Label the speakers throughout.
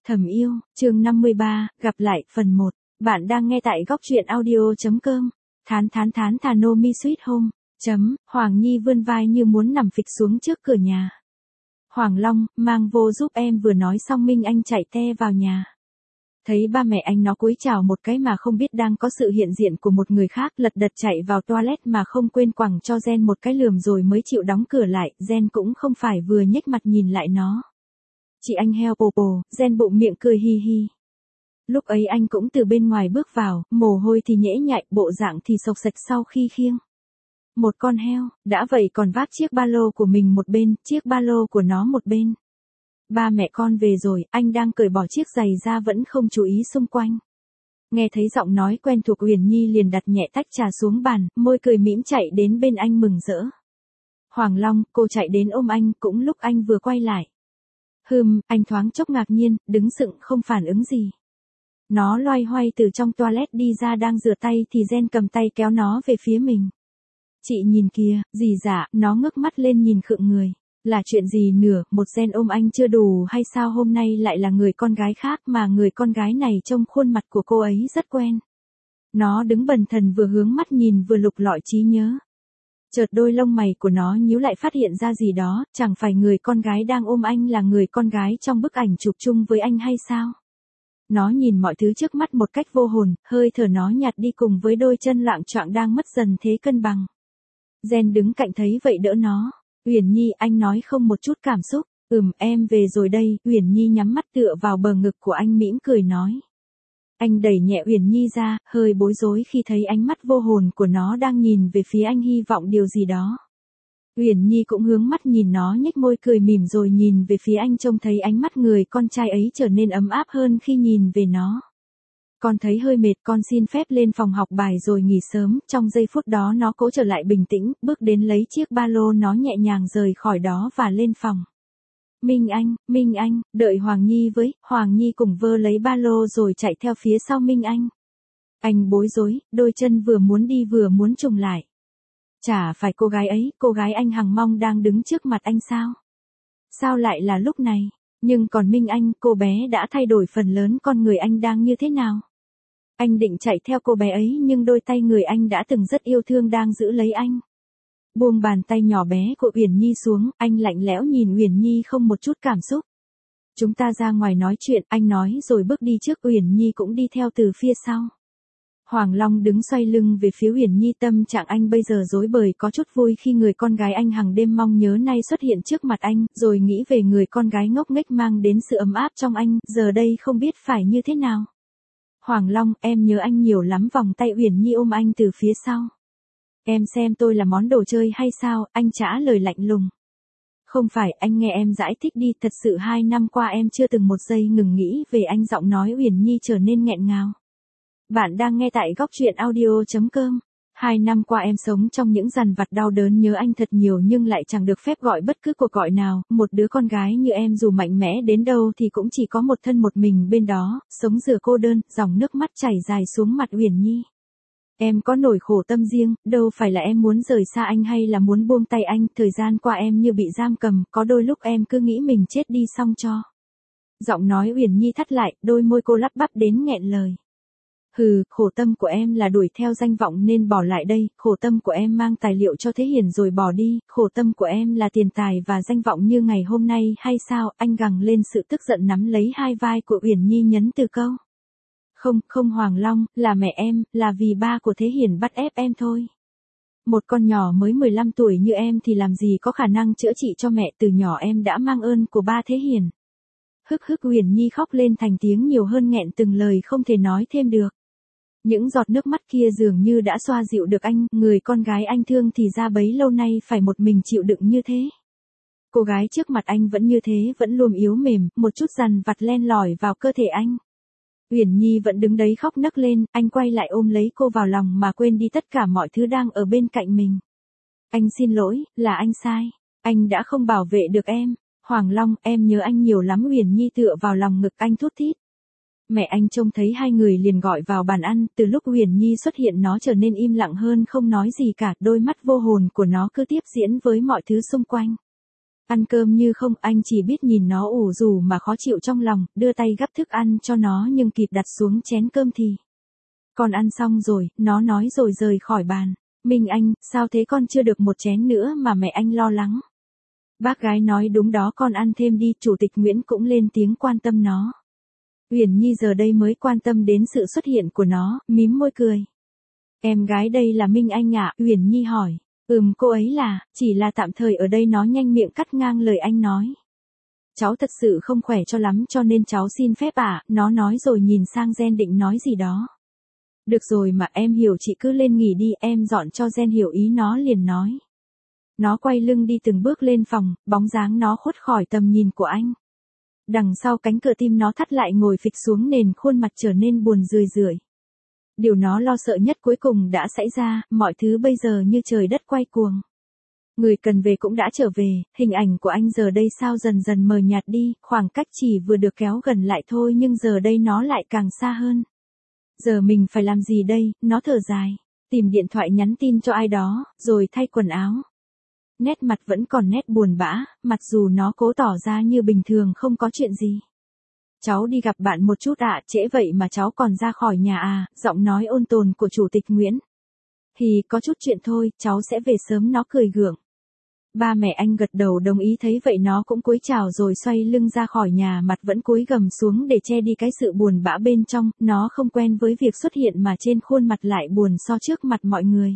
Speaker 1: Thầm yêu, chương 53, gặp lại, phần 1. Bạn đang nghe tại góc truyện audio.com. Thán thà no mi sweet home. Hoàng Nhi vươn vai như muốn nằm phịch xuống trước cửa nhà. Hoàng Long, mang vô giúp em, vừa nói xong Minh Anh chạy te vào nhà. Thấy ba mẹ anh nó cúi chào một cái mà không biết đang có sự hiện diện của một người khác, lật đật chạy vào toilet mà không quên quẳng cho Gen một cái lườm rồi mới chịu đóng cửa lại. Gen cũng không phải vừa nhếch mặt nhìn lại nó. Chị anh heo bồ, Gen bụng miệng cười hi hi. Lúc ấy anh cũng từ bên ngoài bước vào, mồ hôi thì nhễ nhại, bộ dạng thì sộc sạch sau khi khiêng một con heo, đã vậy còn vác chiếc ba lô của mình một bên, chiếc ba lô của nó một bên. Ba mẹ con về rồi, anh đang cởi bỏ chiếc giày ra vẫn không chú ý xung quanh. Nghe thấy giọng nói quen thuộc Uyển Nhi liền đặt nhẹ tách trà xuống bàn, môi cười mỉm chạy đến bên anh mừng rỡ. Hoàng Long, cô chạy đến ôm anh, cũng lúc anh vừa quay lại. Anh thoáng chốc ngạc nhiên, đứng sững không phản ứng gì. Nó loay hoay từ trong toilet đi ra đang rửa tay thì Gen cầm tay kéo nó về phía mình. Chị nhìn kìa, gì dạ, nó ngước mắt lên nhìn khựng người. Là chuyện gì nữa, một Gen ôm anh chưa đủ hay sao, hôm nay lại là người con gái khác mà người con gái này trông khuôn mặt của cô ấy rất quen. Nó đứng bần thần vừa hướng mắt nhìn vừa lục lọi trí nhớ. Chợt đôi lông mày của nó nhíu lại phát hiện ra gì đó, chẳng phải người con gái đang ôm anh là người con gái trong bức ảnh chụp chung với anh hay sao? Nó nhìn mọi thứ trước mắt một cách vô hồn, hơi thở nó nhạt đi cùng với đôi chân loạng choạng đang mất dần thế cân bằng. Gen đứng cạnh thấy vậy đỡ nó. Uyển Nhi, anh nói không một chút cảm xúc. Em về rồi đây. Uyển Nhi nhắm mắt tựa vào bờ ngực của anh mỉm cười nói. Anh đẩy nhẹ Uyển Nhi ra, hơi bối rối khi thấy ánh mắt vô hồn của nó đang nhìn về phía anh hy vọng điều gì đó. Uyển Nhi cũng hướng mắt nhìn nó nhếch môi cười mỉm rồi nhìn về phía anh, trông thấy ánh mắt người con trai ấy trở nên ấm áp hơn khi nhìn về nó. Con thấy hơi mệt, con xin phép lên phòng học bài rồi nghỉ sớm. Trong giây phút đó nó cố trở lại bình tĩnh, bước đến lấy chiếc ba lô nó nhẹ nhàng rời khỏi đó và lên phòng. Minh Anh, đợi Hoàng Nhi với. Hoàng Nhi cùng vơ lấy ba lô rồi chạy theo phía sau Minh Anh. Anh bối rối, đôi chân vừa muốn đi vừa muốn chùng lại. Chả phải cô gái ấy, cô gái anh hằng mong đang đứng trước mặt anh sao? Sao lại là lúc này? Nhưng còn Minh Anh, cô bé đã thay đổi phần lớn con người anh đang như thế nào? Anh định chạy theo cô bé ấy nhưng đôi tay người anh đã từng rất yêu thương đang giữ lấy anh. Buông bàn tay nhỏ bé của Uyển Nhi xuống, anh lạnh lẽo nhìn Uyển Nhi không một chút cảm xúc. Chúng ta ra ngoài nói chuyện, anh nói rồi bước đi trước, Uyển Nhi cũng đi theo từ phía sau. Hoàng Long đứng xoay lưng về phía Uyển Nhi, tâm trạng anh bây giờ rối bời, có chút vui khi người con gái anh hàng đêm mong nhớ nay xuất hiện trước mặt anh, rồi nghĩ về người con gái ngốc nghếch mang đến sự ấm áp trong anh, giờ đây không biết phải như thế nào. Hoàng Long, em nhớ anh nhiều lắm, vòng tay Uyển Nhi ôm anh từ phía sau. Em xem tôi là món đồ chơi hay sao, anh trả lời lạnh lùng. Không phải, anh nghe em giải thích đi, thật sự 2 năm qua em chưa từng một giây ngừng nghĩ về anh. Giọng nói Uyển Nhi trở nên nghẹn ngào. Bạn đang nghe tại góc truyện audio.com. 2 năm qua em sống trong những dằn vặt đau đớn, nhớ anh thật nhiều nhưng lại chẳng được phép gọi bất cứ cuộc gọi nào. Một đứa con gái như em dù mạnh mẽ đến đâu thì cũng chỉ có một thân một mình bên đó, sống dừa cô đơn. Dòng nước mắt chảy dài xuống mặt Uyển Nhi. Em có nỗi khổ tâm riêng, đâu phải là em muốn rời xa anh hay là muốn buông tay anh. Thời gian qua em như bị giam cầm, có đôi lúc em cứ nghĩ mình chết đi xong cho. Giọng nói Uyển Nhi thắt lại, đôi môi cô lắp bắp đến nghẹn lời. Khổ tâm của em là đuổi theo danh vọng nên bỏ lại đây, khổ tâm của em mang tài liệu cho Thế Hiển rồi bỏ đi, khổ tâm của em là tiền tài và danh vọng như ngày hôm nay hay sao? Anh gằn lên, sự tức giận nắm lấy hai vai của Uyển Nhi nhấn từ câu. Không Hoàng Long, là mẹ em, là vì ba của Thế Hiển bắt ép em thôi. Một con nhỏ mới 15 tuổi như em thì làm gì có khả năng chữa trị cho mẹ, từ nhỏ em đã mang ơn của ba Thế Hiển. Uyển Nhi khóc lên thành tiếng nhiều hơn, nghẹn từng lời không thể nói thêm được. Những giọt nước mắt kia dường như đã xoa dịu được anh, người con gái anh thương thì ra bấy lâu nay phải một mình chịu đựng như thế. Cô gái trước mặt anh vẫn như thế, vẫn luôn yếu mềm, một chút dằn vặt len lỏi vào cơ thể anh. Uyển Nhi vẫn đứng đấy khóc nấc lên, anh quay lại ôm lấy cô vào lòng mà quên đi tất cả mọi thứ đang ở bên cạnh mình. Anh xin lỗi, là anh sai, anh đã không bảo vệ được em. Hoàng Long, em nhớ anh nhiều lắm. Uyển Nhi tựa vào lòng ngực anh thút thít. Mẹ anh trông thấy hai người liền gọi vào bàn ăn, từ lúc Uyển Nhi xuất hiện nó trở nên im lặng hơn, không nói gì cả, đôi mắt vô hồn của nó cứ tiếp diễn với mọi thứ xung quanh. Ăn cơm như không, anh chỉ biết nhìn nó ủ rủ mà khó chịu trong lòng, đưa tay gắp thức ăn cho nó nhưng kịp đặt xuống chén cơm thì. Con ăn xong rồi, nó nói rồi rời khỏi bàn. Minh Anh, sao thế con chưa được một chén nữa mà mẹ anh lo lắng. Bác gái nói đúng đó con ăn thêm đi, Chủ tịch Nguyễn cũng lên tiếng quan tâm nó. Uyển Nhi giờ đây mới quan tâm đến sự xuất hiện của nó, mím môi cười. Em gái đây là Minh Anh ạ, Uyển Nhi hỏi. Cô ấy là, chỉ là tạm thời ở đây, nó nhanh miệng cắt ngang lời anh nói. Cháu thật sự không khỏe cho lắm cho nên cháu xin phép ạ, nó nói rồi nhìn sang Gen định nói gì đó. Được rồi mà em hiểu, chị cứ lên nghỉ đi, em dọn cho Gen hiểu ý nó liền nói. Nó quay lưng đi từng bước lên phòng, bóng dáng nó khuất khỏi tầm nhìn của anh. Đằng sau cánh cửa tim nó thắt lại ngồi phịch xuống nền, khuôn mặt trở nên buồn rười rượi. Điều nó lo sợ nhất cuối cùng đã xảy ra, mọi thứ bây giờ như trời đất quay cuồng. Người cần về cũng đã trở về, hình ảnh của anh giờ đây sao dần dần mờ nhạt đi, khoảng cách chỉ vừa được kéo gần lại thôi nhưng giờ đây nó lại càng xa hơn. Giờ mình phải làm gì đây, nó thở dài, tìm điện thoại nhắn tin cho ai đó, rồi thay quần áo. Nét mặt vẫn còn nét buồn bã, mặc dù nó cố tỏ ra như bình thường không có chuyện gì. Cháu đi gặp bạn một chút ạ, trễ vậy mà cháu còn ra khỏi nhà à, giọng nói ôn tồn của Chủ tịch Nguyễn. Thì có chút chuyện thôi, cháu sẽ về sớm, nó cười gượng. Ba mẹ anh gật đầu đồng ý, thấy vậy nó cũng cúi chào rồi xoay lưng ra khỏi nhà, mặt vẫn cúi gằm xuống để che đi cái sự buồn bã bên trong, nó không quen với việc xuất hiện mà trên khuôn mặt lại buồn so trước mặt mọi người.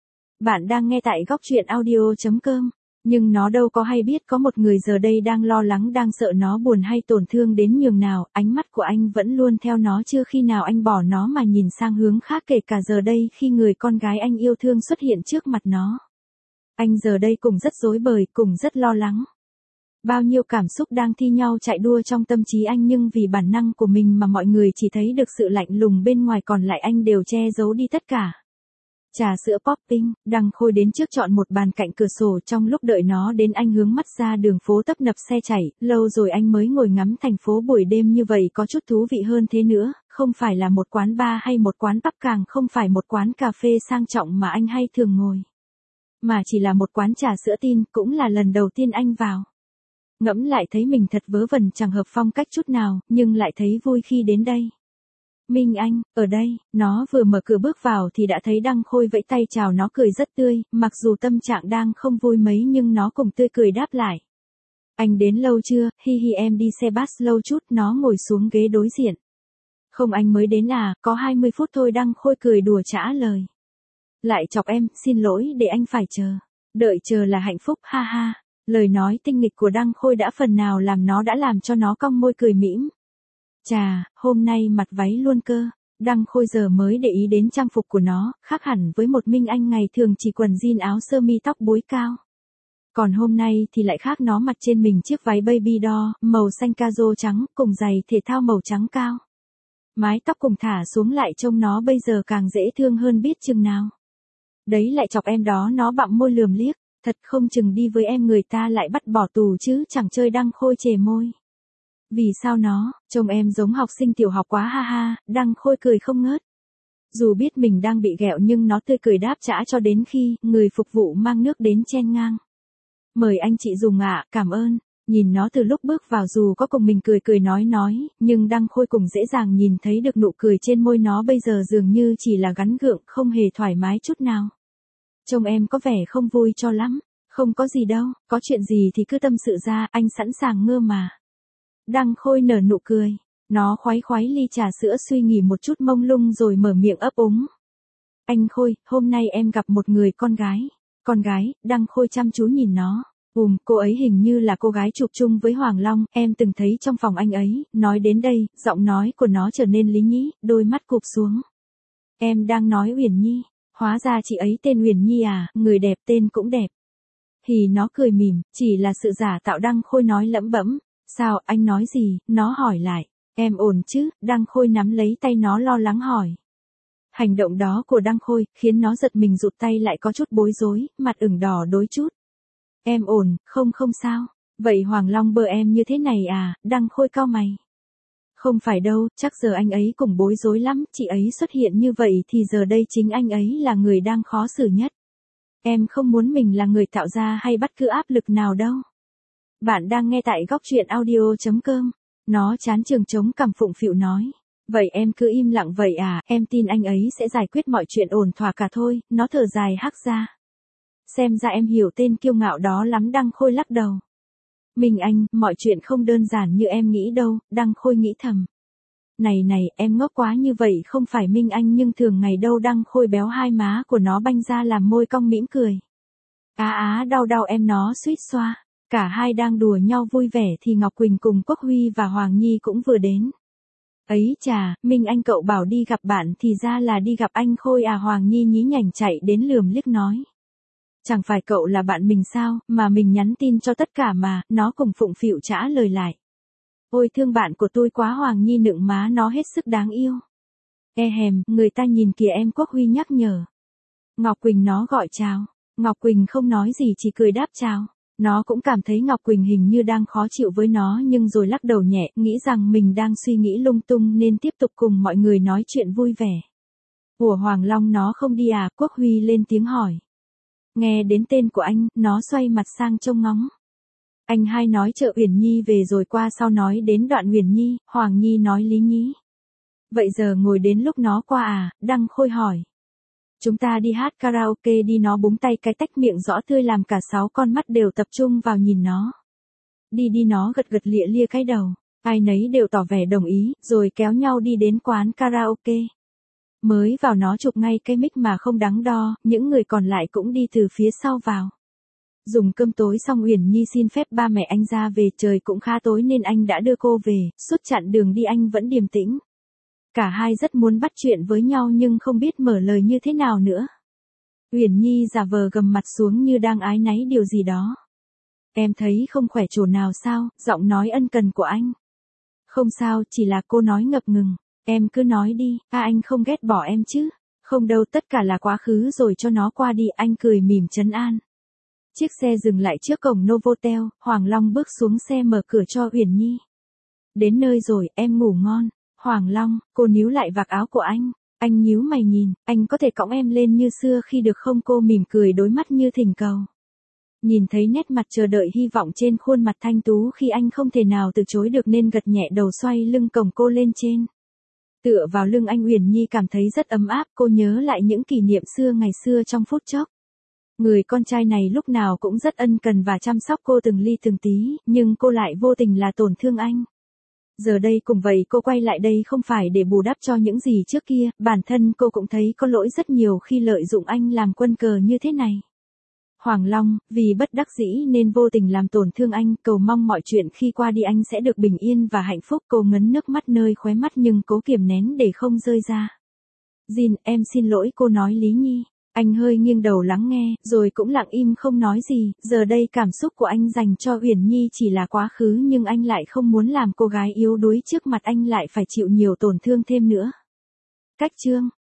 Speaker 1: Bạn đang nghe tại góc truyện audio.com. Nhưng nó đâu có hay biết có một người giờ đây đang lo lắng, đang sợ nó buồn hay tổn thương đến nhường nào, ánh mắt của anh vẫn luôn theo nó, chưa khi nào anh bỏ nó mà nhìn sang hướng khác, kể cả giờ đây khi người con gái anh yêu thương xuất hiện trước mặt nó. Anh giờ đây cũng rất rối bời, cũng rất lo lắng. Bao nhiêu cảm xúc đang thi nhau chạy đua trong tâm trí anh, nhưng vì bản năng của mình mà mọi người chỉ thấy được sự lạnh lùng bên ngoài, còn lại anh đều che giấu đi tất cả. Trà sữa Popping, Đăng Khôi đến trước chọn một bàn cạnh cửa sổ, trong lúc đợi nó đến anh hướng mắt ra đường phố tấp nập xe chảy, lâu rồi anh mới ngồi ngắm thành phố buổi đêm như vậy, có chút thú vị hơn thế nữa, không phải là một quán bar hay một quán pub, càng không phải một quán cà phê sang trọng mà anh hay thường ngồi. Mà chỉ là một quán trà sữa tin, cũng là lần đầu tiên anh vào. Ngẫm lại thấy mình thật vớ vẩn, chẳng hợp phong cách chút nào, nhưng lại thấy vui khi đến đây. Minh Anh, ở đây, nó vừa mở cửa bước vào thì đã thấy Đăng Khôi vẫy tay chào nó, cười rất tươi, mặc dù tâm trạng đang không vui mấy nhưng nó cũng tươi cười đáp lại. Anh đến lâu chưa, hi hi em đi xe bus lâu chút, nó ngồi xuống ghế đối diện. Không, anh mới đến à, có 20 phút thôi, Đăng Khôi cười đùa trả lời. Lại chọc em, xin lỗi để anh phải chờ. Đợi chờ là hạnh phúc, ha ha. Lời nói tinh nghịch của Đăng Khôi đã phần nào làm cho nó cong môi cười mỉm. Chà, hôm nay mặc váy luôn cơ. Đăng Khôi giờ mới để ý đến trang phục của nó, khác hẳn với một Minh Anh ngày thường chỉ quần jean áo sơ mi tóc búi cao. Còn hôm nay thì lại khác, nó mặc trên mình chiếc váy baby doll, màu xanh caro trắng, cùng giày thể thao màu trắng cao. Mái tóc cùng thả xuống lại trông nó bây giờ càng dễ thương hơn biết chừng nào. Đấy lại chọc em đó, nó bặm môi lườm liếc, thật không chừng đi với em người ta lại bắt bỏ tù chứ chẳng chơi. Đăng Khôi chề môi. Vì sao nó, trông em giống học sinh tiểu học quá, ha ha, Đăng Khôi cười không ngớt. Dù biết mình đang bị ghẹo nhưng nó tươi cười đáp trả cho đến khi người phục vụ mang nước đến chen ngang. Mời anh chị dùng ạ, cảm ơn. Nhìn nó từ lúc bước vào, dù có cùng mình cười nói, nhưng Đăng Khôi cũng dễ dàng nhìn thấy được nụ cười trên môi nó bây giờ dường như chỉ là gắn gượng, không hề thoải mái chút nào. Trông em có vẻ không vui cho lắm. Không có gì đâu, có chuyện gì thì cứ tâm sự ra, anh sẵn sàng ngơ mà. Đăng Khôi nở nụ cười. Nó khoái ly trà sữa, suy nghĩ một chút mông lung rồi mở miệng ấp úng. Anh Khôi, hôm nay em gặp một người con gái. Con gái, Đăng Khôi chăm chú nhìn nó. Cô ấy hình như là cô gái chụp chung với Hoàng Long, em từng thấy trong phòng anh ấy. Nói đến đây, giọng nói của nó trở nên lý nhí, đôi mắt cụp xuống. Em đang nói Uyển Nhi. Hóa ra chị ấy tên Uyển Nhi à, người đẹp tên cũng đẹp. Thì nó cười mỉm, chỉ là sự giả tạo, Đăng Khôi nói lẩm bẩm. Sao, anh nói gì, nó hỏi lại. Em ổn chứ, Đăng Khôi nắm lấy tay nó lo lắng hỏi. Hành động đó của Đăng Khôi khiến nó giật mình, rụt tay lại, có chút bối rối, mặt ửng đỏ đôi chút. Em ổn, không sao. Vậy Hoàng Long bơ em như thế này à, Đăng Khôi cau mày. Không phải đâu, chắc giờ anh ấy cũng bối rối lắm, chị ấy xuất hiện như vậy thì giờ đây chính anh ấy là người đang khó xử nhất. Em không muốn mình là người tạo ra hay bắt cứ áp lực nào đâu. Bạn đang nghe tại góc truyện audio.com. Nó chán trường trống cằm phụng phịu nói. Vậy em cứ im lặng vậy à, em tin anh ấy sẽ giải quyết mọi chuyện ổn thỏa cả thôi, nó thở dài hắc ra. Xem ra em hiểu tên kiêu ngạo đó lắm. Đăng Khôi lắc đầu. Minh Anh, mọi chuyện không đơn giản như em nghĩ đâu, Đăng Khôi nghĩ thầm. Này, em ngốc quá như vậy không phải Minh Anh nhưng thường ngày đâu. Đăng Khôi béo hai má của nó banh ra làm môi cong mỉm cười. Đau em nó suýt xoa. Cả hai đang đùa nhau vui vẻ thì Ngọc Quỳnh cùng Quốc Huy và Hoàng Nhi cũng vừa đến. Ấy chà, Minh Anh cậu bảo đi gặp bạn thì ra là đi gặp anh Khôi à. Hoàng Nhi nhí nhảnh chạy đến lườm liếc nói. Chẳng phải cậu là bạn mình sao, mà mình nhắn tin cho tất cả mà, nó cùng phụng phịu trả lời lại. Ôi thương bạn của tôi quá. Hoàng Nhi nựng má nó hết sức đáng yêu. Người ta nhìn kìa em. Quốc Huy nhắc nhở. Ngọc Quỳnh nó gọi chào. Ngọc Quỳnh không nói gì chỉ cười đáp chào. Nó cũng cảm thấy Ngọc Quỳnh hình như đang khó chịu với nó nhưng rồi lắc đầu nhẹ, nghĩ rằng mình đang suy nghĩ lung tung nên tiếp tục cùng mọi người nói chuyện vui vẻ. Ủa Hoàng Long nó không đi à? Quốc Huy lên tiếng hỏi. Nghe đến tên của anh, nó xoay mặt sang trông ngóng. Anh hai nói chợ Uyển Nhi về rồi qua sau nói đến đoạn Uyển Nhi, Hoàng Nhi nói lý nhí. Vậy giờ ngồi đến lúc nó qua à? Đăng Khôi hỏi. Chúng ta đi hát karaoke đi. Nó búng tay cái tách miệng rõ tươi làm cả 6 con mắt đều tập trung vào nhìn nó. Đi nó gật lịa lia cái đầu. Ai nấy đều tỏ vẻ đồng ý, rồi kéo nhau đi đến quán karaoke. Mới vào nó chụp ngay cái mic mà không đắn đo, những người còn lại cũng đi từ phía sau vào. Dùng cơm tối xong Uyển Nhi xin phép ba mẹ anh ra về, trời cũng khá tối nên anh đã đưa cô về, suốt chặng đường đi anh vẫn điềm tĩnh. Cả hai rất muốn bắt chuyện với nhau nhưng không biết mở lời như thế nào nữa. Uyển Nhi giả vờ gầm mặt xuống như đang áy náy điều gì đó. Em thấy không khỏe chỗ nào sao? Giọng nói ân cần của anh. Không sao, chỉ là cô nói ngập ngừng. Em cứ nói đi, anh không ghét bỏ em chứ? Không đâu, tất cả là quá khứ rồi, cho nó qua đi. Anh cười mỉm trấn an. Chiếc xe dừng lại trước cổng Novotel, Hoàng Long bước xuống xe mở cửa cho Uyển Nhi. Đến nơi rồi, em ngủ ngon. Hoàng Long, cô níu lại vạt áo của anh. Anh nhíu mày nhìn, anh có thể cõng em lên như xưa khi được không? Cô mỉm cười đối mắt như thỉnh cầu. Nhìn thấy nét mặt chờ đợi hy vọng trên khuôn mặt thanh tú khi anh không thể nào từ chối được nên gật nhẹ đầu xoay lưng cổng cô lên trên. Tựa vào lưng anh Uyển Nhi cảm thấy rất ấm áp, cô nhớ lại những kỷ niệm ngày xưa trong phút chốc. Người con trai này lúc nào cũng rất ân cần và chăm sóc cô từng ly từng tí, nhưng cô lại vô tình là tổn thương anh. Giờ đây cùng vậy cô quay lại đây không phải để bù đắp cho những gì trước kia, bản thân cô cũng thấy có lỗi rất nhiều khi lợi dụng anh làm quân cờ như thế này. Hoàng Long, vì bất đắc dĩ nên vô tình làm tổn thương anh, cầu mong mọi chuyện khi qua đi anh sẽ được bình yên và hạnh phúc. Cô ngấn nước mắt nơi khóe mắt nhưng cố kiềm nén để không rơi ra. Jin, em xin lỗi, cô nói lý nhi. Anh hơi nghiêng đầu lắng nghe, rồi cũng lặng im không nói gì. Giờ đây cảm xúc của anh dành cho Uyển Nhi chỉ là quá khứ nhưng anh lại không muốn làm cô gái yếu đuối trước mặt anh lại phải chịu nhiều tổn thương thêm nữa. Cách chương